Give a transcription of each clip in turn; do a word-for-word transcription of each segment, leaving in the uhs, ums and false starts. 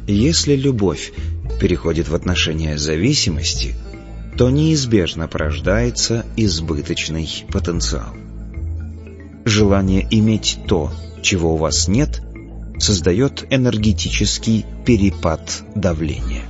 Если любовь переходит в отношения зависимости, то неизбежно порождается избыточный потенциал. Желание иметь то, чего у вас нет, создает энергетический перепад давления.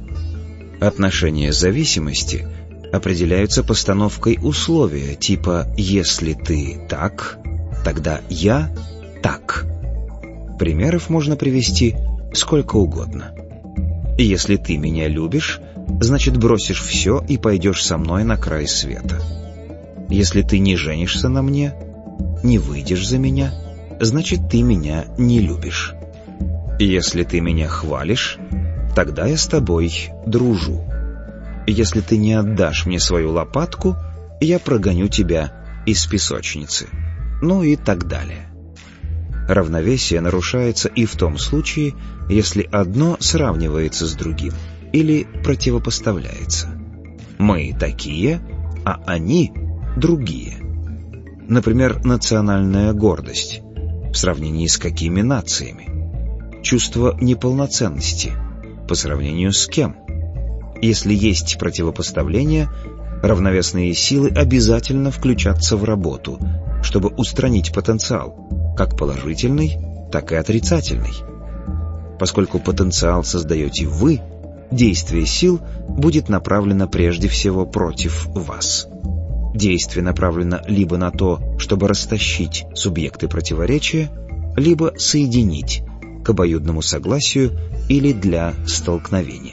Отношения зависимости определяются постановкой условия типа «если ты так, тогда я так». Примеров можно привести сколько угодно. Если ты меня любишь, значит бросишь все и пойдешь со мной на край света. Если ты не женишься на мне, не выйдешь за меня, значит ты меня не любишь. Если ты меня хвалишь, тогда я с тобой дружу. Если ты не отдашь мне свою лопатку, я прогоню тебя из песочницы. Ну и так далее. Равновесие нарушается и в том случае, если одно сравнивается с другим или противопоставляется. Мы такие, а они другие. Например, национальная гордость. В сравнении с какими нациями? Чувство неполноценности. По сравнению с кем? Если есть противопоставление, равновесные силы обязательно включатся в работу, чтобы устранить потенциал, как положительный, так и отрицательный. Поскольку потенциал создаете вы, действие сил будет направлено прежде всего против вас. Действие направлено либо на то, чтобы растащить субъекты противоречия, либо соединить к обоюдному согласию или для столкновения.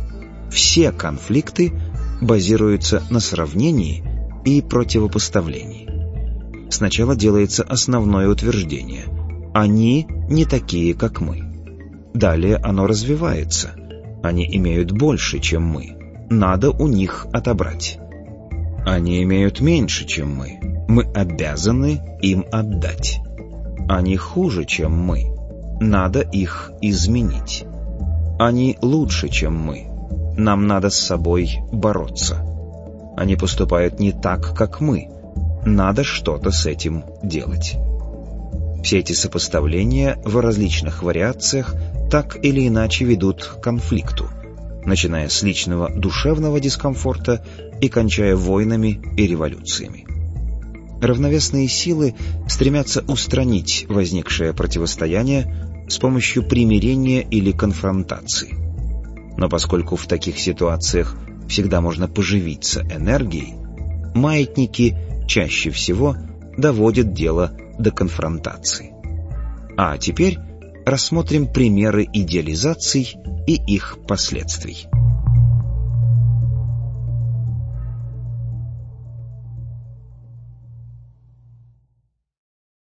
Все конфликты базируются на сравнении и противопоставлении. Сначала делается основное утверждение: они не такие, как мы. Далее оно развивается: они имеют больше, чем мы. Надо у них отобрать. Они имеют меньше, чем мы. Мы обязаны им отдать. Они хуже, чем мы. Надо их изменить. Они лучше, чем мы. Нам надо с собой бороться. Они поступают не так, как мы. Надо что-то с этим делать. Все эти сопоставления в различных вариациях так или иначе ведут к конфликту, начиная с личного душевного дискомфорта и кончая войнами и революциями. Равновесные силы стремятся устранить возникшее противостояние с помощью примирения или конфронтации. Но поскольку в таких ситуациях всегда можно поживиться энергией, маятники чаще всего доводят дело до конфронтации. А теперь рассмотрим примеры идеализаций и их последствий.